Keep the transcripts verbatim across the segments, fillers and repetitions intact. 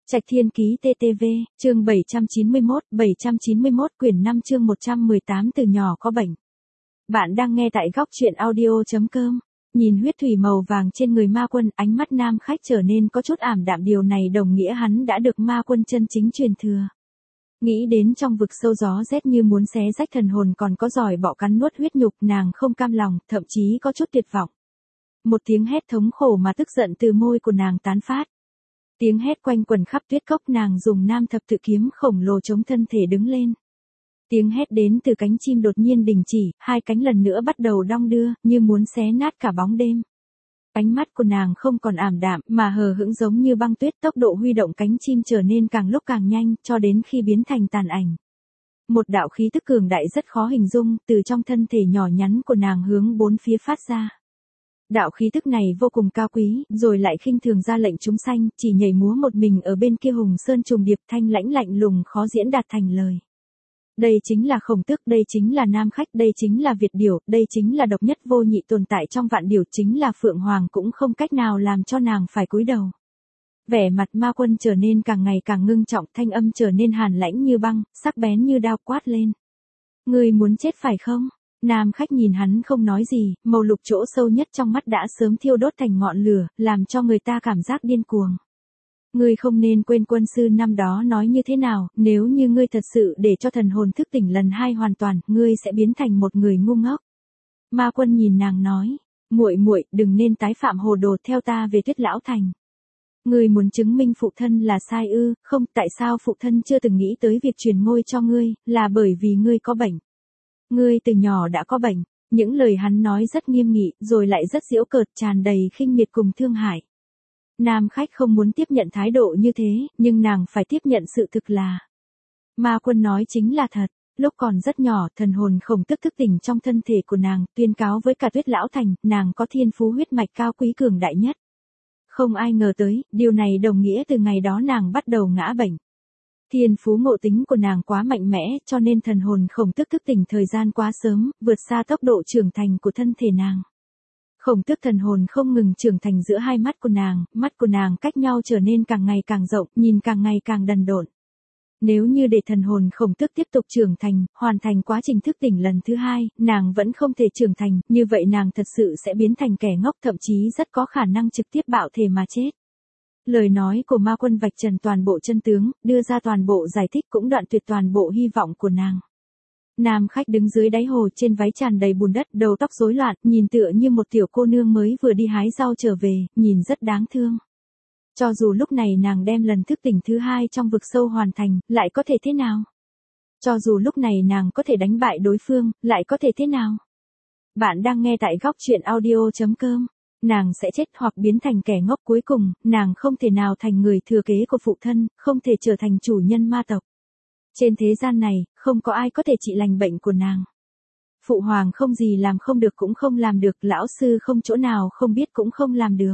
Trạch Thiên Ký tê tê vê, chương bảy trăm chín mươi mốt, bảy trăm chín mươi mốt quyển năm chương một trăm mười tám từ nhỏ có bệnh. Bạn đang nghe tại góc truyện audio.com. Nhìn huyết thủy màu vàng trên người ma quân, ánh mắt nam khách trở nên có chút ảm đạm, điều này đồng nghĩa hắn đã được ma quân chân chính truyền thừa. Nghĩ đến trong vực sâu gió rét như muốn xé rách thần hồn còn có giỏi bọ cắn nuốt huyết nhục, nàng không cam lòng, thậm chí có chút tuyệt vọng. Một tiếng hét thống khổ mà tức giận từ môi của nàng tán phát. Tiếng hét quanh quần khắp tuyết cốc, nàng dùng nam thập tự kiếm khổng lồ chống thân thể đứng lên. Tiếng hét đến từ cánh chim đột nhiên đình chỉ, hai cánh lần nữa bắt đầu đong đưa, như muốn xé nát cả bóng đêm. Ánh mắt của nàng không còn ảm đạm, mà hờ hững giống như băng tuyết, tốc độ huy động cánh chim trở nên càng lúc càng nhanh, cho đến khi biến thành tàn ảnh. Một đạo khí tức cường đại rất khó hình dung, từ trong thân thể nhỏ nhắn của nàng hướng bốn phía phát ra. Đạo khí tức này vô cùng cao quý, rồi lại khinh thường ra lệnh chúng sanh, chỉ nhảy múa một mình ở bên kia hùng sơn trùng điệp, thanh lãnh lạnh lùng khó diễn đạt thành lời. Đây chính là Khổng Tước, đây chính là nam khách, đây chính là Việt điểu, đây chính là độc nhất vô nhị tồn tại trong vạn điểu, chính là Phượng Hoàng, cũng không cách nào làm cho nàng phải cúi đầu. Vẻ mặt ma quân trở nên càng ngày càng ngưng trọng, thanh âm trở nên hàn lãnh như băng, sắc bén như đao, quát lên. Ngươi muốn chết phải không? Nam khách nhìn hắn không nói gì, màu lục chỗ sâu nhất trong mắt đã sớm thiêu đốt thành ngọn lửa, làm cho người ta cảm giác điên cuồng. Ngươi không nên quên quân sư năm đó nói như thế nào, nếu như ngươi thật sự để cho thần hồn thức tỉnh lần hai hoàn toàn, ngươi sẽ biến thành một người ngu ngốc. Ma quân nhìn nàng nói, muội muội, đừng nên tái phạm hồ đồ, theo ta về Tuyết Lão Thành. Ngươi muốn chứng minh phụ thân là sai ư? Không, tại sao phụ thân chưa từng nghĩ tới việc truyền ngôi cho ngươi, là bởi vì ngươi có bệnh. Ngươi từ nhỏ đã có bệnh. Những lời hắn nói rất nghiêm nghị, rồi lại rất giễu cợt, tràn đầy khinh miệt cùng thương hại. Nam khách không muốn tiếp nhận thái độ như thế, nhưng nàng phải tiếp nhận sự thực là. Ma quân nói chính là thật. Lúc còn rất nhỏ, thần hồn Khổng Tước thức tỉnh trong thân thể của nàng, tuyên cáo với cả Tuyết Lão Thành, nàng có thiên phú huyết mạch cao quý cường đại nhất. Không ai ngờ tới, điều này đồng nghĩa từ ngày đó nàng bắt đầu ngã bệnh. Thiên phú ngộ tính của nàng quá mạnh mẽ, cho nên thần hồn Khổng Tước thức tỉnh thời gian quá sớm, vượt xa tốc độ trưởng thành của thân thể nàng. Khổng Tước thần hồn không ngừng trưởng thành giữa hai mắt của nàng, mắt của nàng cách nhau trở nên càng ngày càng rộng, nhìn càng ngày càng đần độn. Nếu như để thần hồn Khổng Tước tiếp tục trưởng thành, hoàn thành quá trình thức tỉnh lần thứ hai, nàng vẫn không thể trưởng thành, như vậy nàng thật sự sẽ biến thành kẻ ngốc, thậm chí rất có khả năng trực tiếp bạo thể mà chết. Lời nói của ma quân vạch trần toàn bộ chân tướng, đưa ra toàn bộ giải thích, cũng đoạn tuyệt toàn bộ hy vọng của nàng. Nam khách đứng dưới đáy hồ, trên váy tràn đầy bùn đất, đầu tóc rối loạn, nhìn tựa như một tiểu cô nương mới vừa đi hái rau trở về, nhìn rất đáng thương. Cho dù lúc này nàng đem lần thức tỉnh thứ hai trong vực sâu hoàn thành, lại có thể thế nào? Cho dù lúc này nàng có thể đánh bại đối phương, lại có thể thế nào? Bạn đang nghe tại góc truyện audio.com. Nàng sẽ chết hoặc biến thành kẻ ngốc, cuối cùng, nàng không thể nào thành người thừa kế của phụ thân, không thể trở thành chủ nhân ma tộc. Trên thế gian này, không có ai có thể trị lành bệnh của nàng. Phụ hoàng không gì làm không được cũng không làm được, lão sư không chỗ nào không biết cũng không làm được.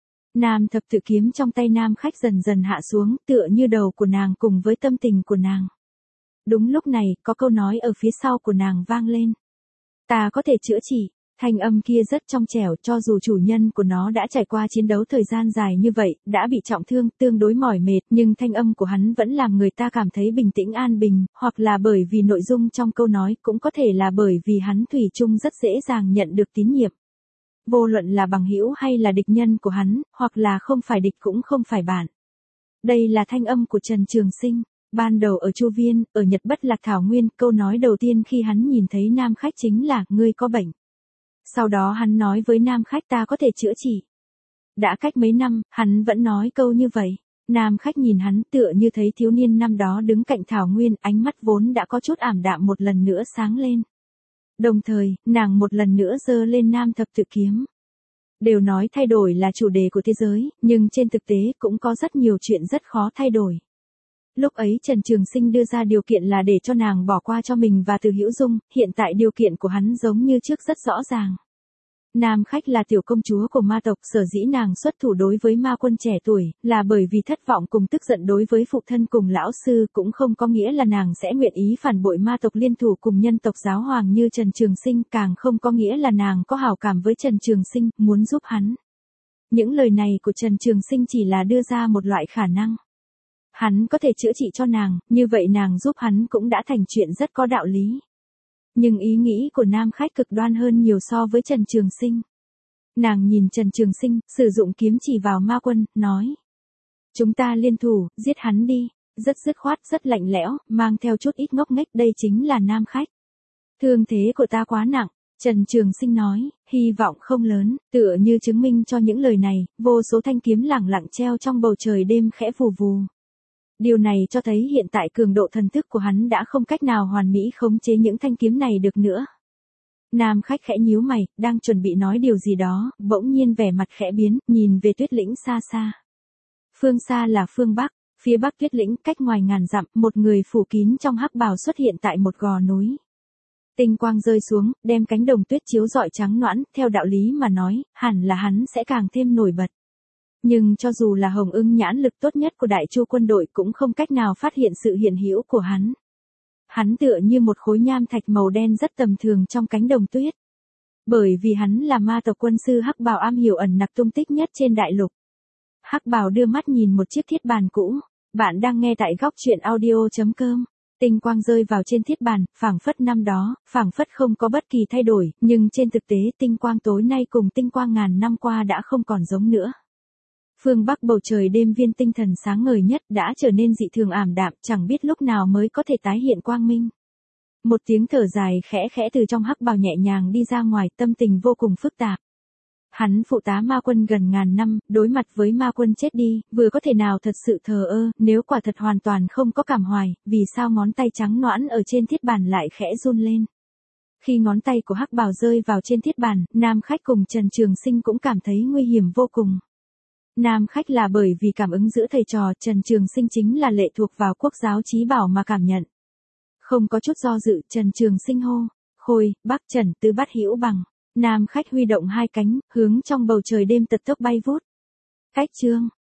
Nam thập tự kiếm trong tay nam khách dần dần hạ xuống, tựa như đầu của nàng cùng với tâm tình của nàng. Đúng lúc này, có câu nói ở phía sau của nàng vang lên. Ta có thể chữa trị. Thanh âm kia rất trong trẻo, cho dù chủ nhân của nó đã trải qua chiến đấu thời gian dài như vậy, đã bị trọng thương, tương đối mỏi mệt, nhưng thanh âm của hắn vẫn làm người ta cảm thấy bình tĩnh an bình, hoặc là bởi vì nội dung trong câu nói, cũng có thể là bởi vì hắn thủy chung rất dễ dàng nhận được tín nhiệm. Vô luận là bằng hữu hay là địch nhân của hắn, hoặc là không phải địch cũng không phải bạn. Đây là thanh âm của Trần Trường Sinh. Ban đầu ở Chu Viên, ở Nhật Bất Lạc Thảo Nguyên, câu nói đầu tiên khi hắn nhìn thấy nam khách chính là, ngươi có bệnh. Sau đó hắn nói với nam khách, ta có thể chữa trị. Đã cách mấy năm, hắn vẫn nói câu như vậy. Nam khách nhìn hắn tựa như thấy thiếu niên năm đó đứng cạnh Thảo Nguyên, ánh mắt vốn đã có chút ảm đạm một lần nữa sáng lên. Đồng thời, nàng một lần nữa giơ lên nam thập tự kiếm. Đều nói thay đổi là chủ đề của thế giới, nhưng trên thực tế cũng có rất nhiều chuyện rất khó thay đổi. Lúc ấy Trần Trường Sinh đưa ra điều kiện là để cho nàng bỏ qua cho mình và Từ Hữu Dung, hiện tại điều kiện của hắn giống như trước rất rõ ràng. Nam khách là tiểu công chúa của ma tộc, sở dĩ nàng xuất thủ đối với ma quân trẻ tuổi, là bởi vì thất vọng cùng tức giận đối với phụ thân cùng lão sư, cũng không có nghĩa là nàng sẽ nguyện ý phản bội ma tộc liên thủ cùng nhân tộc giáo hoàng như Trần Trường Sinh, càng không có nghĩa là nàng có hảo cảm với Trần Trường Sinh, muốn giúp hắn. Những lời này của Trần Trường Sinh chỉ là đưa ra một loại khả năng. Hắn có thể chữa trị cho nàng, như vậy nàng giúp hắn cũng đã thành chuyện rất có đạo lý. Nhưng ý nghĩ của nam khách cực đoan hơn nhiều so với Trần Trường Sinh. Nàng nhìn Trần Trường Sinh, sử dụng kiếm chỉ vào ma quân, nói. Chúng ta liên thủ, giết hắn đi. Rất dứt khoát, rất lạnh lẽo, mang theo chút ít ngốc nghếch, đây chính là nam khách. Thương thế của ta quá nặng, Trần Trường Sinh nói, hy vọng không lớn, tựa như chứng minh cho những lời này, vô số thanh kiếm lẳng lặng treo trong bầu trời đêm khẽ vù vù. Điều này cho thấy hiện tại cường độ thần thức của hắn đã không cách nào hoàn mỹ khống chế những thanh kiếm này được nữa. Nam khách khẽ nhíu mày, đang chuẩn bị nói điều gì đó, bỗng nhiên vẻ mặt khẽ biến, nhìn về Tuyết Lĩnh xa xa. Phương xa là phương Bắc, phía Bắc Tuyết Lĩnh cách ngoài ngàn dặm, một người phủ kín trong hắc bào xuất hiện tại một gò núi. Tinh quang rơi xuống, đem cánh đồng tuyết chiếu rọi trắng nõn, theo đạo lý mà nói, hẳn là hắn sẽ càng thêm nổi bật. Nhưng cho dù là Hồng Ưng nhãn lực tốt nhất của Đại Chu quân đội cũng không cách nào phát hiện sự hiện hữu của hắn. Hắn tựa như một khối nham thạch màu đen rất tầm thường trong cánh đồng tuyết. Bởi vì hắn là ma tộc quân sư hắc bào am hiểu ẩn nặc tung tích nhất trên đại lục. Hắc bào đưa mắt nhìn một chiếc thiết bàn cũ. Bạn đang nghe tại góc truyện audio chấm com. Tinh quang rơi vào trên thiết bàn, phảng phất năm đó, phảng phất không có bất kỳ thay đổi, nhưng trên thực tế tinh quang tối nay cùng tinh quang ngàn năm qua đã không còn giống nữa. Phương Bắc bầu trời đêm viên tinh thần sáng ngời nhất đã trở nên dị thường ảm đạm, chẳng biết lúc nào mới có thể tái hiện quang minh. Một tiếng thở dài khẽ khẽ từ trong hắc bào nhẹ nhàng đi ra ngoài, tâm tình vô cùng phức tạp. Hắn phụ tá ma quân gần ngàn năm, đối mặt với ma quân chết đi, vừa có thể nào thật sự thờ ơ, nếu quả thật hoàn toàn không có cảm hoài, vì sao ngón tay trắng nõn ở trên thiết bàn lại khẽ run lên. Khi ngón tay của hắc bào rơi vào trên thiết bàn, nam khách cùng Trần Trường Sinh cũng cảm thấy nguy hiểm vô cùng. Nam khách là bởi vì cảm ứng giữa thầy trò, Trần Trường Sinh chính là lệ thuộc vào quốc giáo chí bảo mà cảm nhận. Không có chút do dự, Trần Trường Sinh hô, Khôi, Bắc Trần Tư Bát Hữu Bằng. Nam khách huy động hai cánh, hướng trong bầu trời đêm tật tốc bay vút. Cách chương.